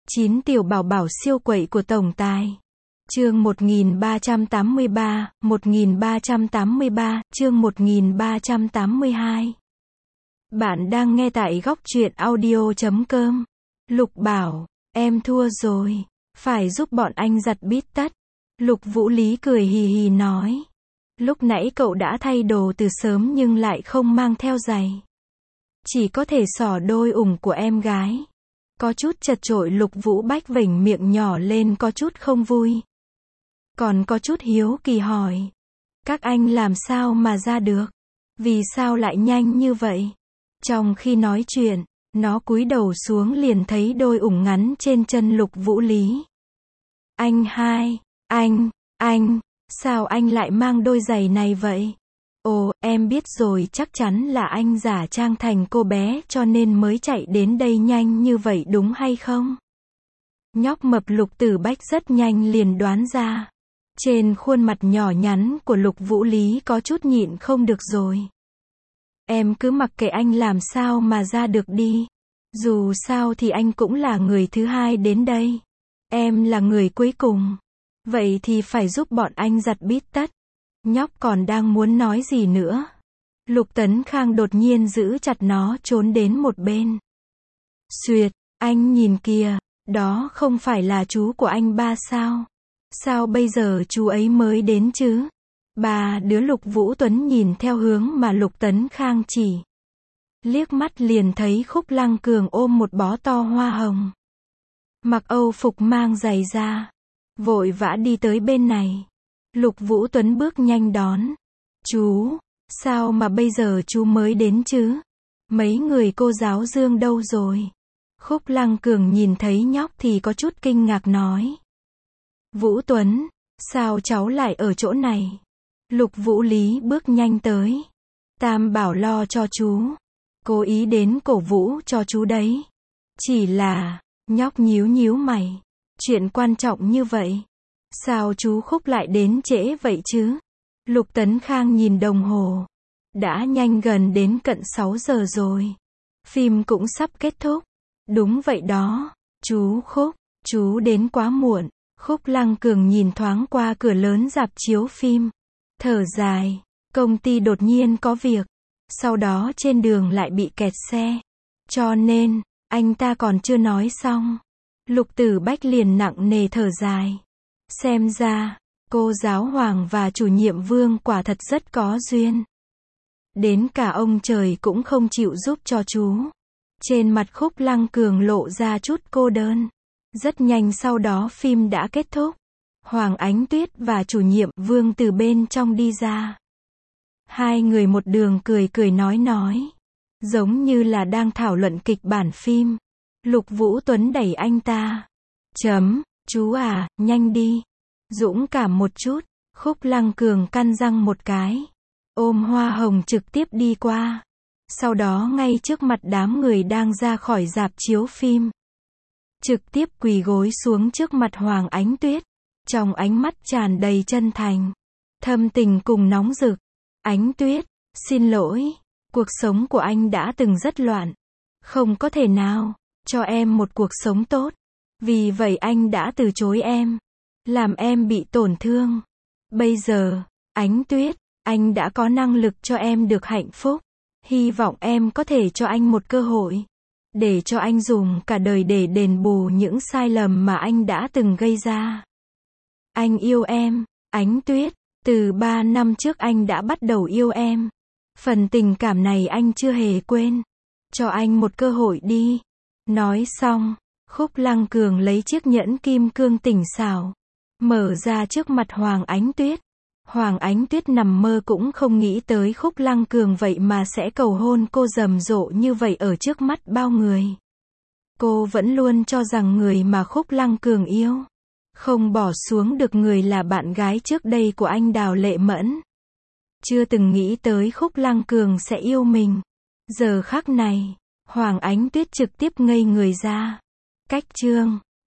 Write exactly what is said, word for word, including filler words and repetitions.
chín tiểu bảo bảo siêu quậy của tổng tài. Chương một nghìn ba trăm tám mươi ba, một nghìn ba trăm tám mươi ba, chương một nghìn ba trăm tám mươi hai. Bạn đang nghe tại góc truyện audio chấm com. Lục bảo, em thua rồi, phải giúp bọn anh giặt bít tất. Lục Vũ Lý cười hì hì nói. Lúc nãy cậu đã thay đồ từ sớm nhưng lại không mang theo giày. Chỉ có thể xỏ đôi ủng của em gái. Có chút chật chội. Lục Vũ Bách vểnh miệng nhỏ lên có chút không vui. Còn có chút hiếu kỳ hỏi. Các anh làm sao mà ra được? Vì sao lại nhanh như vậy? Trong khi nói chuyện, nó cúi đầu xuống liền thấy đôi ủng ngắn trên chân Lục Vũ Lý. Anh hai, anh, anh, sao anh lại mang đôi giày này vậy? Ồ, em biết rồi, chắc chắn là anh giả trang thành cô bé cho nên mới chạy đến đây nhanh như vậy đúng hay không? Nhóc mập Lục Tử Bách rất nhanh liền đoán ra. Trên khuôn mặt nhỏ nhắn của Lục Vũ Lý có chút nhịn không được rồi. Em cứ mặc kệ anh làm sao mà ra được đi. Dù sao thì anh cũng là người thứ hai đến đây. Em là người cuối cùng. Vậy thì phải giúp bọn anh giặt bít tất. Nhóc còn đang muốn nói gì nữa. Lục Tấn Khang đột nhiên giữ chặt nó trốn đến một bên. Xuyệt, anh nhìn kìa, đó không phải là chú của anh ba sao? Sao bây giờ chú ấy mới đến chứ? Ba đứa Lục Vũ Tuấn nhìn theo hướng mà Lục Tấn Khang chỉ. Liếc mắt liền thấy Khúc Lăng Cường ôm một bó to hoa hồng. Mặc Âu phục mang giày da. Vội vã đi tới bên này. Lục Vũ Tuấn bước nhanh đón. Chú, sao mà bây giờ chú mới đến chứ? Mấy người cô giáo Dương đâu rồi? Khúc Lăng Cường nhìn thấy nhóc thì có chút kinh ngạc nói. Vũ Tuấn, sao cháu lại ở chỗ này? Lục Vũ Lý bước nhanh tới. Tam bảo lo cho chú. Cố ý đến cổ vũ cho chú đấy. Chỉ là, nhóc nhíu nhíu mày. Chuyện quan trọng như vậy. Sao chú Khúc lại đến trễ vậy chứ? Lục Tấn Khang nhìn đồng hồ. Đã nhanh gần đến cận sáu giờ rồi. Phim cũng sắp kết thúc. Đúng vậy đó. Chú Khúc, chú đến quá muộn. Khúc Lăng Cường nhìn thoáng qua cửa lớn rạp chiếu phim. Thở dài. Công ty đột nhiên có việc. Sau đó trên đường lại bị kẹt xe. Cho nên, anh ta còn chưa nói xong. Lục Tử Bách liền nặng nề thở dài. Xem ra, cô giáo Hoàng và chủ nhiệm Vương quả thật rất có duyên. Đến cả ông trời cũng không chịu giúp cho chú. Trên mặt Khúc Lăng Cường lộ ra chút cô đơn. Rất nhanh sau đó phim đã kết thúc. Hoàng Ánh Tuyết và chủ nhiệm Vương từ bên trong đi ra. Hai người một đường cười cười nói nói. Giống như là đang thảo luận kịch bản phim. Lục Vũ Tuấn đẩy anh ta. Chấm, chú à, nhanh đi. Dũng cảm một chút. Khúc Lăng Cường căn răng một cái. Ôm hoa hồng trực tiếp đi qua. Sau đó ngay trước mặt đám người đang ra khỏi rạp chiếu phim. Trực tiếp quỳ gối xuống trước mặt Hoàng Ánh Tuyết. Trong ánh mắt tràn đầy chân thành. Thâm tình cùng nóng rực. Ánh Tuyết, xin lỗi. Cuộc sống của anh đã từng rất loạn. Không có thể nào cho em một cuộc sống tốt. Vì vậy anh đã từ chối em. Làm em bị tổn thương. Bây giờ, Ánh Tuyết, anh đã có năng lực cho em được hạnh phúc. Hy vọng em có thể cho anh một cơ hội. Để cho anh dùng cả đời để đền bù những sai lầm mà anh đã từng gây ra. Anh yêu em, Ánh Tuyết. Từ ba năm trước anh đã bắt đầu yêu em. Phần tình cảm này anh chưa hề quên. Cho anh một cơ hội đi. Nói xong, Khúc Lăng Cường lấy chiếc nhẫn kim cương tinh xảo. Mở ra trước mặt Hoàng Ánh Tuyết. Hoàng Ánh Tuyết nằm mơ cũng không nghĩ tới Khúc Lăng Cường vậy mà sẽ cầu hôn cô rầm rộ như vậy ở trước mắt bao người. Cô vẫn luôn cho rằng người mà Khúc Lăng Cường yêu. Không bỏ xuống được người là bạn gái trước đây của anh Đào Lệ Mẫn. Chưa từng nghĩ tới Khúc Lăng Cường sẽ yêu mình. Giờ khắc này, Hoàng Ánh Tuyết trực tiếp ngây người ra. Cách chương